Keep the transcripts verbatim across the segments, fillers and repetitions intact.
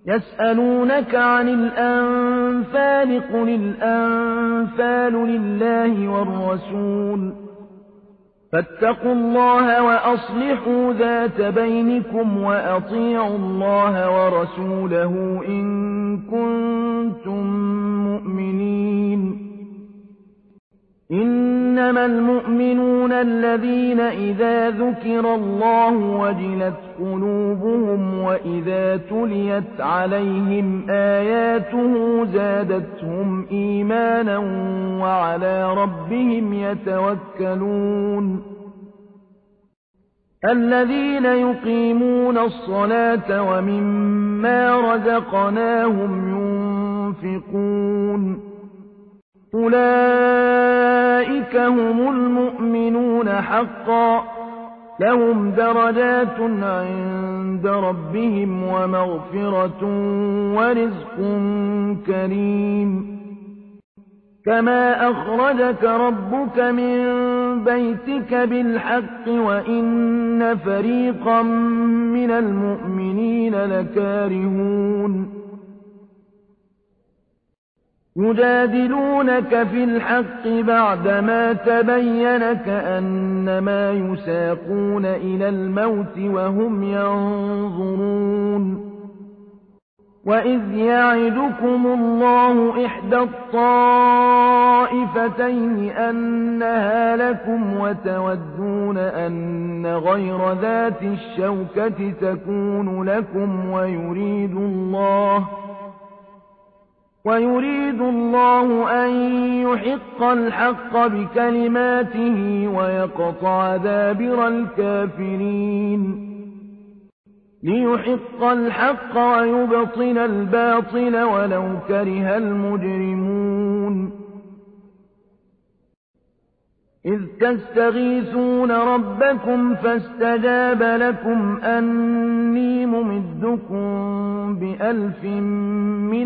يسألونك عن الأنفال قل الأنفال لله والرسول فاتقوا الله وأصلحوا ذات بينكم وأطيعوا الله ورسوله إن كنتم مؤمنين إنما المؤمنون الذين إذا ذكر الله وجلت قلوبهم وإذا تليت عليهم آياته زادتهم إيمانا وعلى ربهم يتوكلون الذين يقيمون الصلاة ومما رزقناهم ينفقون أولئك هم المؤمنون حقا لهم درجات عند ربهم ومغفرة ورزق كريم كما أخرجك ربك من بيتك بالحق وإن فريقا من المؤمنين لكارهون يجادلونك في الحق بعدما تبين كأنما يساقون إلى الموت وهم ينظرون وإذ يعدكم الله إحدى الطائفتين أنها لكم وتودون أن غير ذات الشوكة تكون لكم ويريد الله ويريد الله أن يحق الحق بكلماته ويقطع دابر الكافرين ليحق الحق ويبطل الباطل ولو كره المجرمون إذ تستغيثون ربكم فاستجاب لكم أني ممدكم بألف من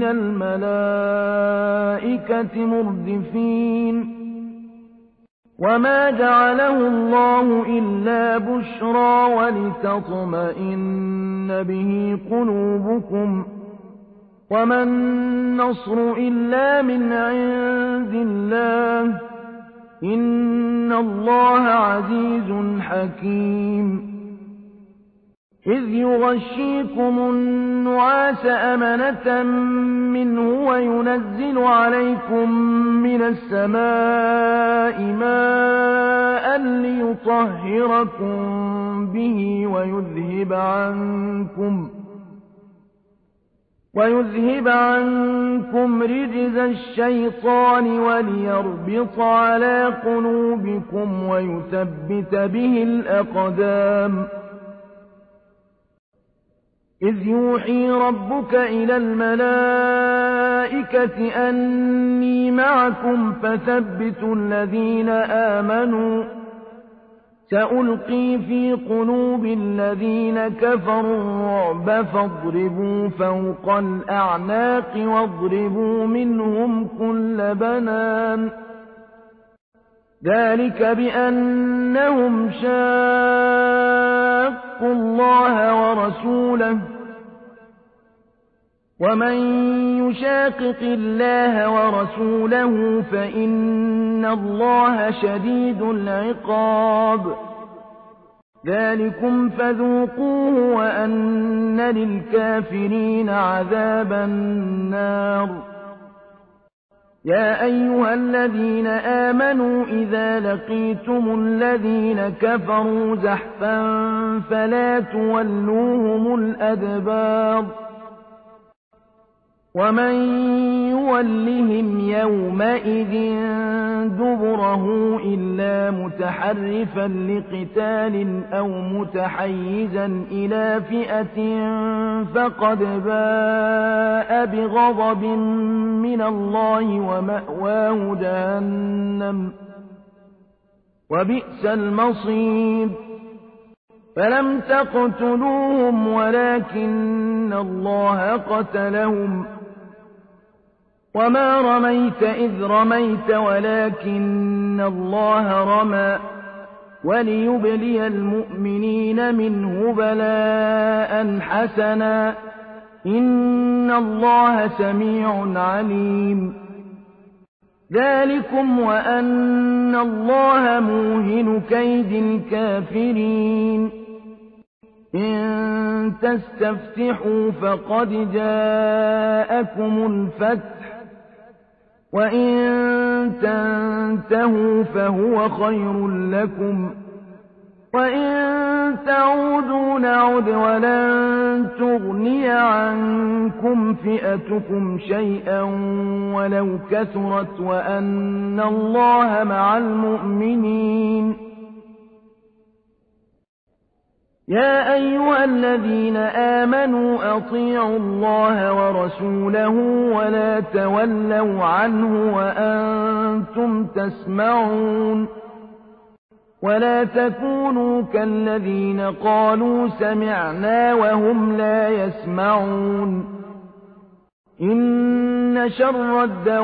الملائكة مردفين وما جعله الله إلا بشرى ولتطمئن به قلوبكم وما النصر إلا من عند الله إن الله عزيز حكيم إذ يغشيكم النعاس أمنة منه وينزل عليكم من السماء ماء ليطهركم به ويذهب عنكم ويذهب عنكم رجز الشيطان وليربط على قلوبكم ويثبت به الأقدام إذ يوحي ربك إلى الملائكة أني معكم فثبتوا الذين آمنوا سألقي في قلوب الذين كفروا الرعب فاضربوا فوق الأعناق واضربوا منهم كل بنان ذلك بأنهم شاقوا الله ورسوله ومن يشاقق الله ورسوله فإن الله شديد العقاب ذلكم فذوقوه وأن للكافرين عذاب النار يا أيها الذين آمنوا إذا لقيتم الذين كفروا زحفا فلا تولوهم الأدبار ومن يولهم يومئذ دبره إلا متحرفا لقتال أو متحيزا إلى فئة فقد باء بغضب من الله ومأواه جهنم وبئس المصير فلم تقتلوهم ولكن الله قتلهم وما رميت إذ رميت ولكن الله رمى وليبلي المؤمنين منه بلاء حسنا إن الله سميع عليم ذلكم وأن الله موهن كيد الكافرين إن تستفتحوا فقد جاءكم الفتح وإن تنتهوا فهو خير لكم وإن تعودوا نعد ولن تغني عنكم فئتكم شيئا ولو كثرت وأن الله مع المؤمنين يا أيها الذين آمنوا أطيعوا الله ورسوله ولا تولوا عنه وأنتم تسمعون ولا تكونوا كالذين قالوا سمعنا وهم لا يسمعون إن شر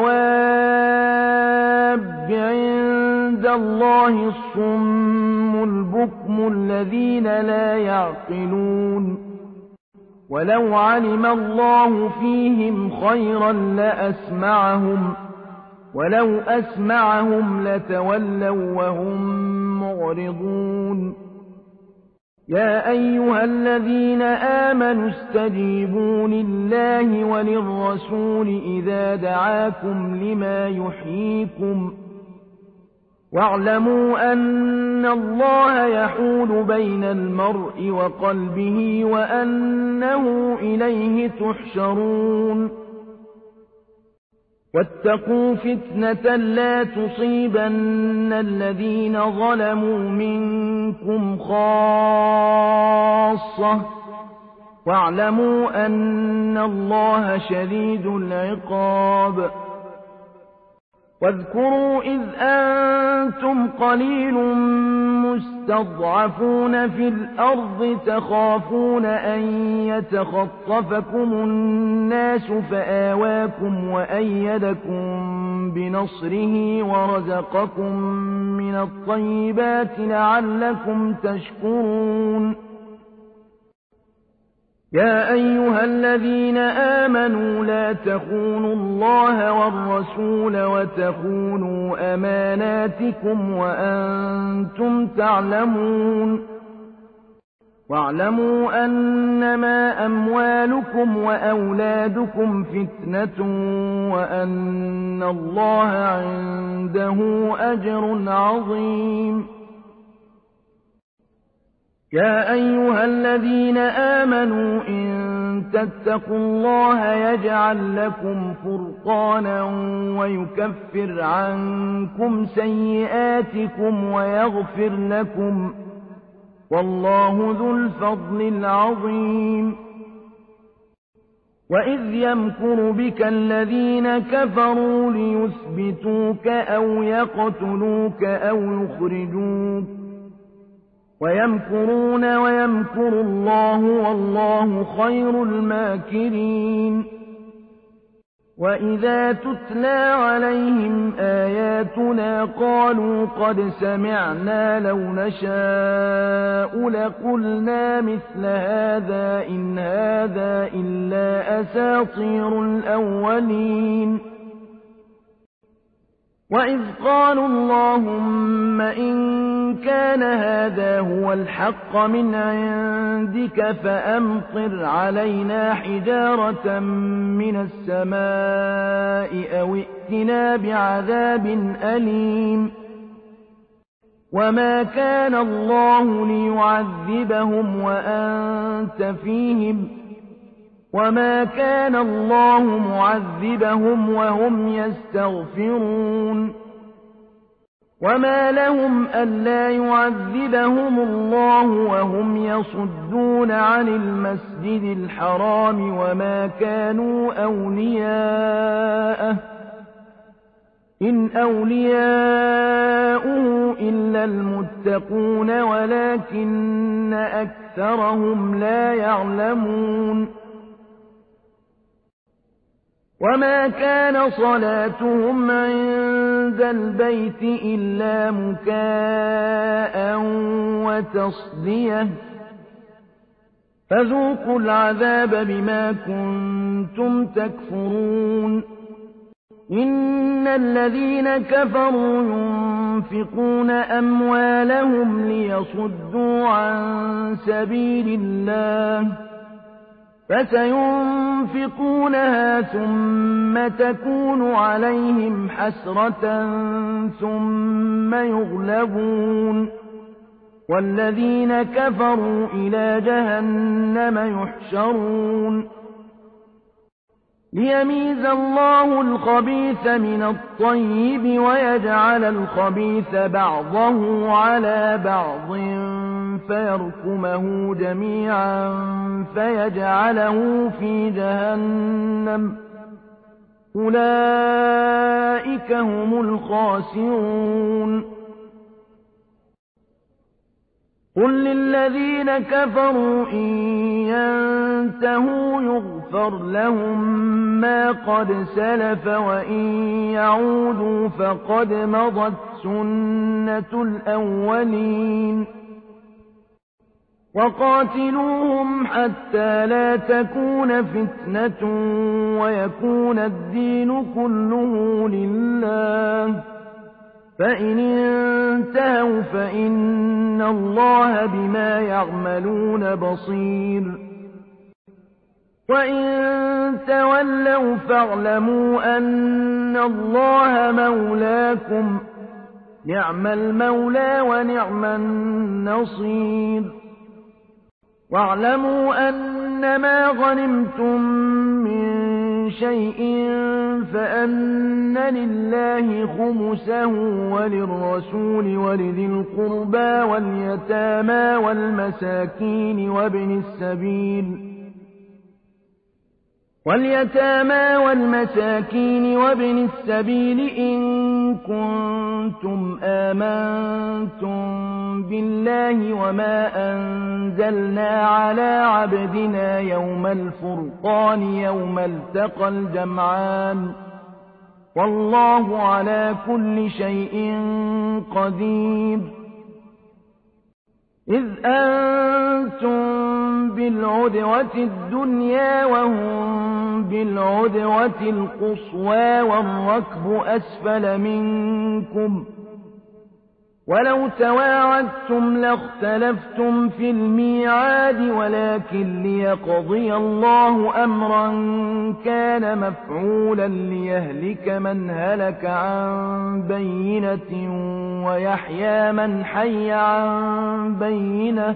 الدواب عند الله الصم البكم الذين لا يعقلون ولو علم الله فيهم خيرا لأسمعهم ولو أسمعهم لتولوا وهم معرضون يا أيها الذين آمنوا استجيبوا لله وللرسول إذا دعاكم لما يحييكم واعلموا أن الله يحول بين المرء وقلبه وأنه إليه تحشرون واتقوا فتنة لا تصيبن الذين ظلموا منكم خاصة واعلموا أن الله شديد العقاب واذكروا إذ أنتم قليل مستضعفون في الأرض تخافون أن يتخطفكم الناس فآواكم وأيدكم بنصره ورزقكم من الطيبات لعلكم تشكرون يا أيها الذين آمنوا لا تخونوا الله والرسول وتخونوا أماناتكم وأنتم تعلمون واعلموا أنما أموالكم وأولادكم فتنة وأن الله عنده أجر عظيم يا أيها الذين آمنوا إن تتقوا الله يجعل لكم فرقانا ويكفر عنكم سيئاتكم ويغفر لكم والله ذو الفضل العظيم وإذ يمكر بك الذين كفروا ليثبتوك أو يقتلوك أو يخرجوك ويمكرون ويمكر الله والله خير الماكرين وإذا تتلى عليهم آياتنا قالوا قد سمعنا لو نشاء لقلنا مثل هذا إن هذا إلا أساطير الأولين وإذ قالوا اللهم إن كان هذا هو الحق من عندك فأمطر علينا حجارة من السماء أو ائتنا بعذاب أليم وما كان الله ليعذبهم وأنت فيهم وما كان الله معذبهم وهم يستغفرون وما لهم ألا يعذبهم الله وهم يصدون عن المسجد الحرام وما كانوا أولياءه إن أولياؤه إلا المتقون ولكن أكثرهم لا يعلمون وما كان صلاتهم عند البيت إلا مكاء وتصدية فذوقوا العذاب بما كنتم تكفرون إن الذين كفروا ينفقون أموالهم ليصدوا عن سبيل الله فسينفقونها ثم تكون عليهم حسرة ثم يغلبون والذين كفروا إلى جهنم يحشرون ليميز الله الخبيث من الطيب ويجعل الخبيث بعضه على بعض فيركمه جميعا فيجعله في جهنم أولئك هم الخاسرون قل للذين كفروا إن ينتهوا يغفر لهم ما قد سلف وإن يعودوا فقد مضت سنة الأولين وقاتلوهم حتى لا تكون فتنة ويكون الدين كله لله فإن انتهوا فإن الله بما يعملون بصير وإن تولوا فاعلموا أن الله مولاكم نعم المولى ونعم النصير واعلموا أنما غنمتم من شيء فأن لله خمسه وللرسول ولذي القربى واليتامى والمساكين وابن السبيل واليتامى والمساكين وابن السبيل إن كنتم آمنتم بالله وما أنزلنا على عبدنا يوم الفرقان يوم التقى الجمعان والله على كل شيء قدير إذ أنتم بالعدوة الدنيا وهم بالعدوة القصوى والركب أسفل منكم ولو تواعدتم لاختلفتم في الميعاد ولكن ليقضي الله أمرا كان مفعولا ليهلك من هلك عن بينة ويحيى من حي عن بينة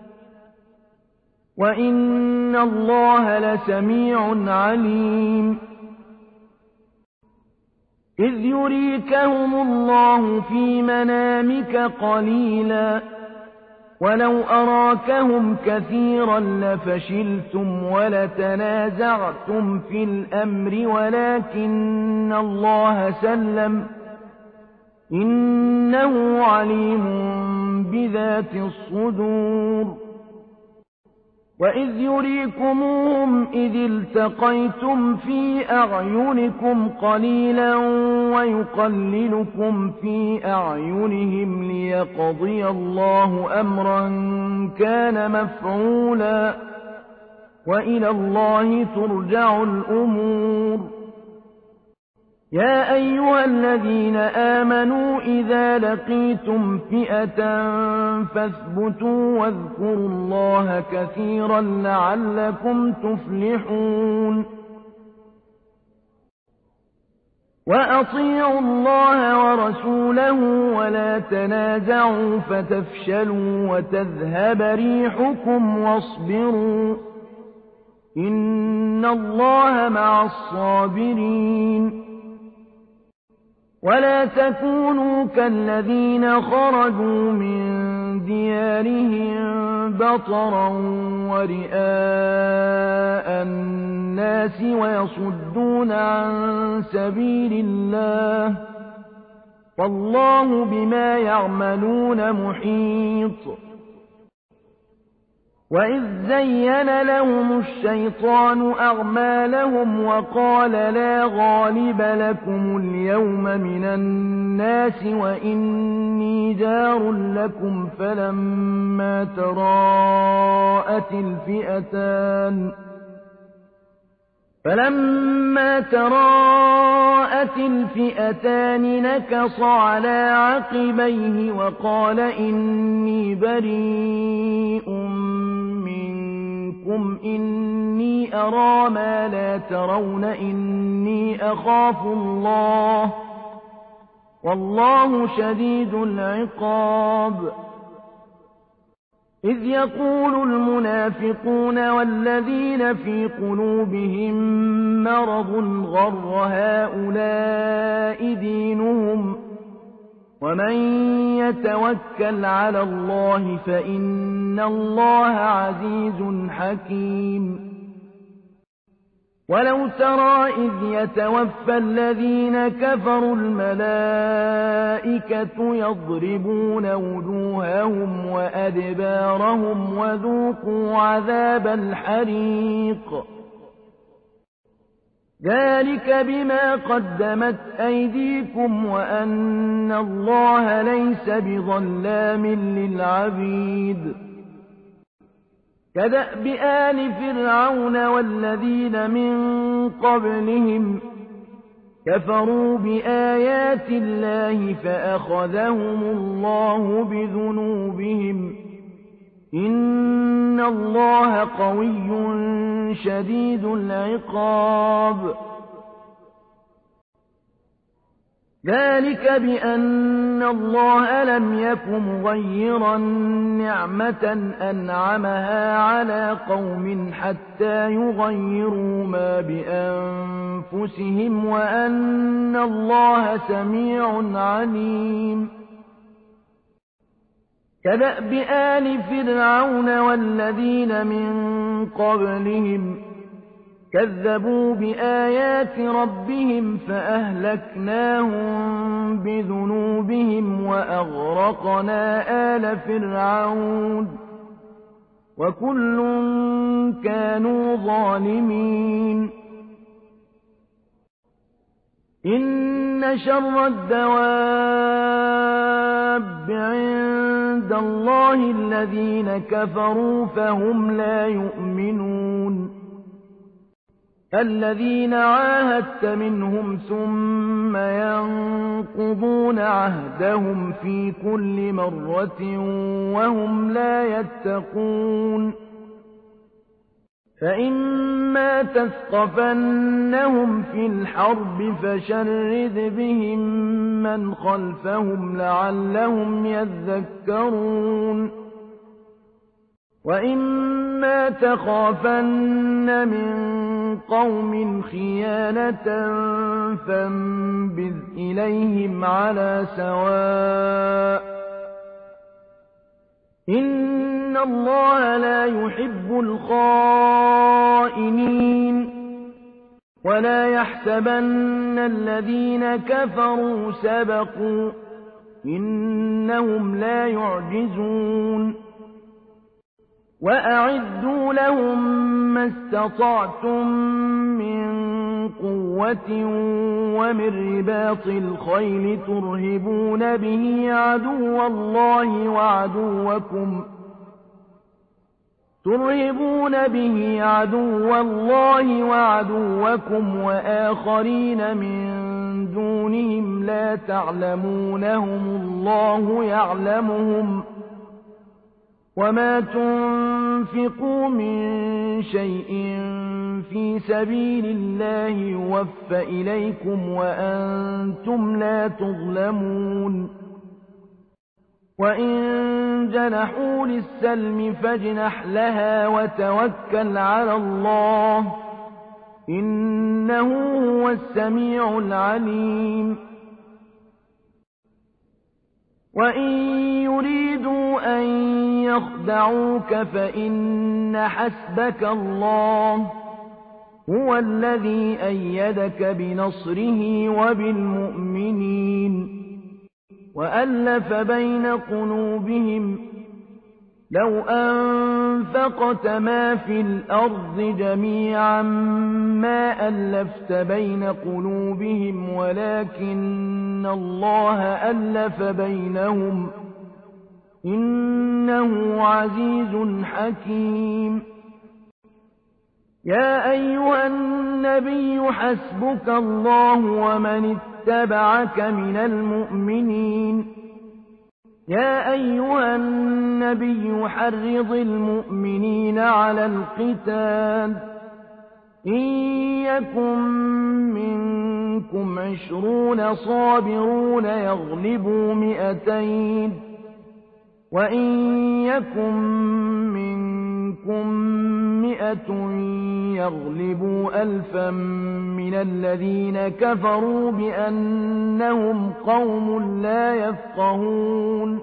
وإن الله لسميع عليم إذ يريكهم الله في منامك قليلا ولو أراكهم كثيرا لفشلتم ولتنازعتم في الأمر ولكن الله سلم إنه عليم بذات الصدور وإذ يريكموهم إذ التقيتم في أعينكم قليلا ويقللكم في أعينهم ليقضي الله أمرا كان مفعولا وإلى الله ترجع الأمور يا أيها الذين آمنوا إذا لقيتم فئة فاثبتوا واذكروا الله كثيرا لعلكم تفلحون وأطيعوا الله ورسوله ولا تنازعوا فتفشلوا وتذهب ريحكم واصبروا إن الله مع الصابرين ولا تكونوا كالذين خرجوا من ديارهم بطرا ورئاء الناس ويصدون عن سبيل الله والله بما يعملون محيط وإذ زين لهم الشيطان أعمالهم وقال لا غالب لكم اليوم من الناس وإني جار لكم فلما تراءت الفئتان فلما تراءت الفئتان نكص على عقبيه وقال إني بريء منكم إني أرى ما لا ترون إني أخاف الله والله شديد العقاب إذ يقول المنافقون والذين في قلوبهم مرض غر هؤلاء دينهم ومن يتوكل على الله فإن الله عزيز حكيم ولو ترى إذ يتوفى الذين كفروا الملائكة يضربون وجوههم وأدبارهم وذوقوا عذاب الحريق ذلك بما قدمت أيديكم وأن الله ليس بظلام للعبيد كدأب آل فرعون والذين من قبلهم كفروا بآيات الله فأخذهم الله بذنوبهم إن الله قوي شديد العقاب ذلك بأن الله لم يك مغيرا نعمة أنعمها على قوم حتى يغيروا ما بأنفسهم وأن الله سميع عليم كدأب آل فرعون والذين من قبلهم كذبوا بآيات ربهم فأهلكناهم بذنوبهم وأغرقنا آل فرعون وكل كانوا ظالمين إن شر الدواب عند الله الذين كفروا فهم لا يؤمنون الذين عاهدت منهم ثم ينقضون عهدهم في كل مرة وهم لا يتقون فإما تثقفنهم في الحرب فشرد بهم من خلفهم لعلهم يذكرون وإما تخافن من قوم خيانة فانبذ إليهم على سواء إن الله لا يحب الخائنين ولا يحسبن الذين كفروا سبقوا إنهم لا يعجزون وأعدوا لهم ما استطعتم من قوة ومن رباط الخيل ترهبون به عدو الله وعدوكم ترهبون به عدو الله وعدوكم وآخرين من دونهم لا تعلمونهم الله يعلمهم وما تنفقوا من شيء في سبيل الله يوفى إليكم وأنتم لا تظلمون وإن جنحوا للسلم فاجنح لها وتوكل على الله إنه هو السميع العليم وإن يريدوا أن يخدعوك فإن حسبك الله هو الذي أيدك بنصره وبالمؤمنين وألف بين قلوبهم لو أن أنفقت ما في الأرض جميعا ما ألفت بين قلوبهم ولكن الله ألف بينهم إنه عزيز حكيم. يا أيها النبي حسبك الله ومن اتبعك من المؤمنين. يا أيها النبي حرض المؤمنين على القتال إن يكن منكم عشرون صابرون يغلبوا مئتين وإن يكن منكم مئة يغلبوا ألفا من الذين كفروا بأنهم قوم لا يفقهون.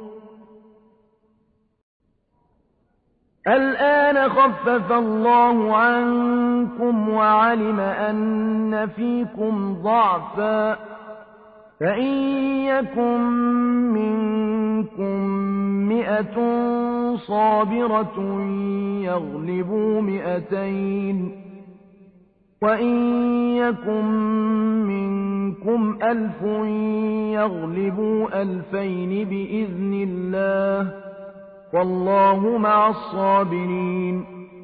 الآن خفف الله عنكم وعلم أن فيكم ضعفا فإن يكن منكم مئة صابرة يغلبوا مئتين وإن يكن منكم ألف يغلبوا ألفين بإذن الله والله مع الصابرين.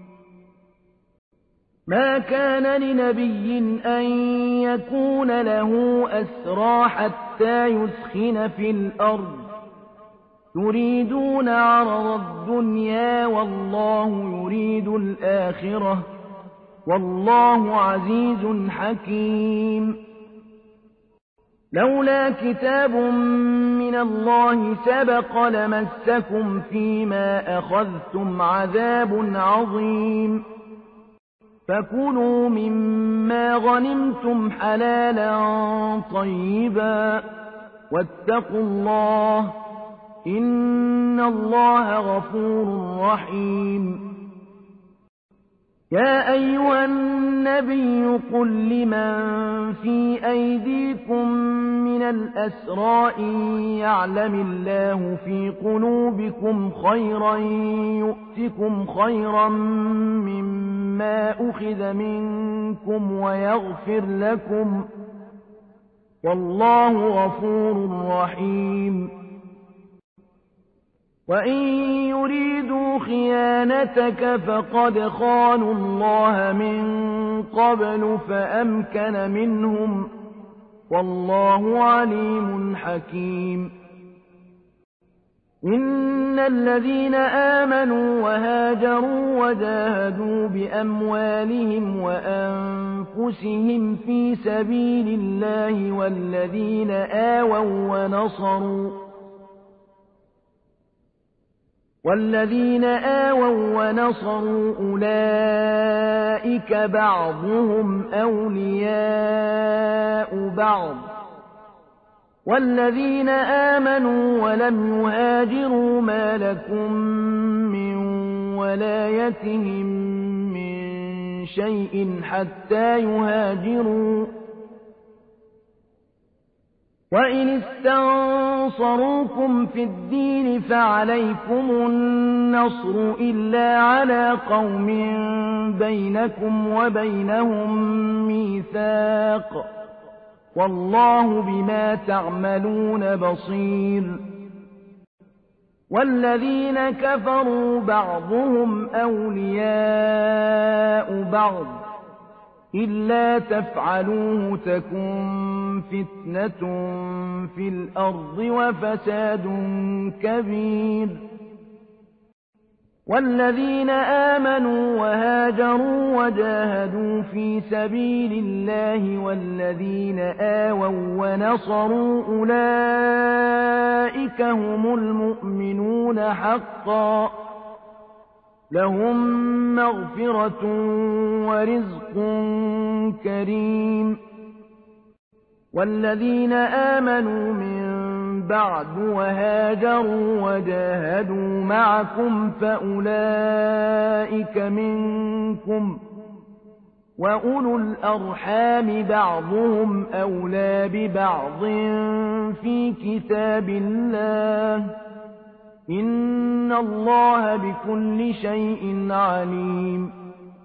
ما كان لنبي أن يكون له أسرى حتى يثخن في الأرض تريدون عرض الدنيا والله يريد الآخرة والله عزيز حكيم. لولا كتاب من الله سبق لمسكم فيما أخذتم عذاب عظيم فكلوا مما غنمتم حلالا طيبا واتقوا الله إن الله غفور رحيم. يا أيها النبي قل لمن في أيديكم من الأسرى إن يعلم الله في قلوبكم خيرا يؤتكم خيرا مما أخذ منكم ويغفر لكم والله غفور رحيم. وإن يريدوا خيانتك فقد خانوا الله من قبل فأمكن منهم والله عليم حكيم. إن الذين آمنوا وهاجروا وجاهدوا بأموالهم وأنفسهم في سبيل الله والذين آووا ونصروا والذين آووا ونصروا أولئك بعضهم أولياء بعض والذين آمنوا ولم يهاجروا ما لكم من ولايتهم من شيء حتى يهاجروا وإن استنصروكم في الدين فعليكم النصر إلا على قوم بينكم وبينهم ميثاق والله بما تعملون بصير. والذين كفروا بعضهم أولياء بعض إلا تفعلوه تكن فتنة في الأرض وفساد كبير. والذين آمنوا وهاجروا وجاهدوا في سبيل الله والذين آووا ونصروا أولئك هم المؤمنون حقا لهم مغفرة ورزق كريم. والذين آمنوا من بعد وهاجروا وجاهدوا معكم فأولئك منكم وأولو الأرحام بعضهم أولى ببعض في كتاب الله إن الله بكل شيء عليم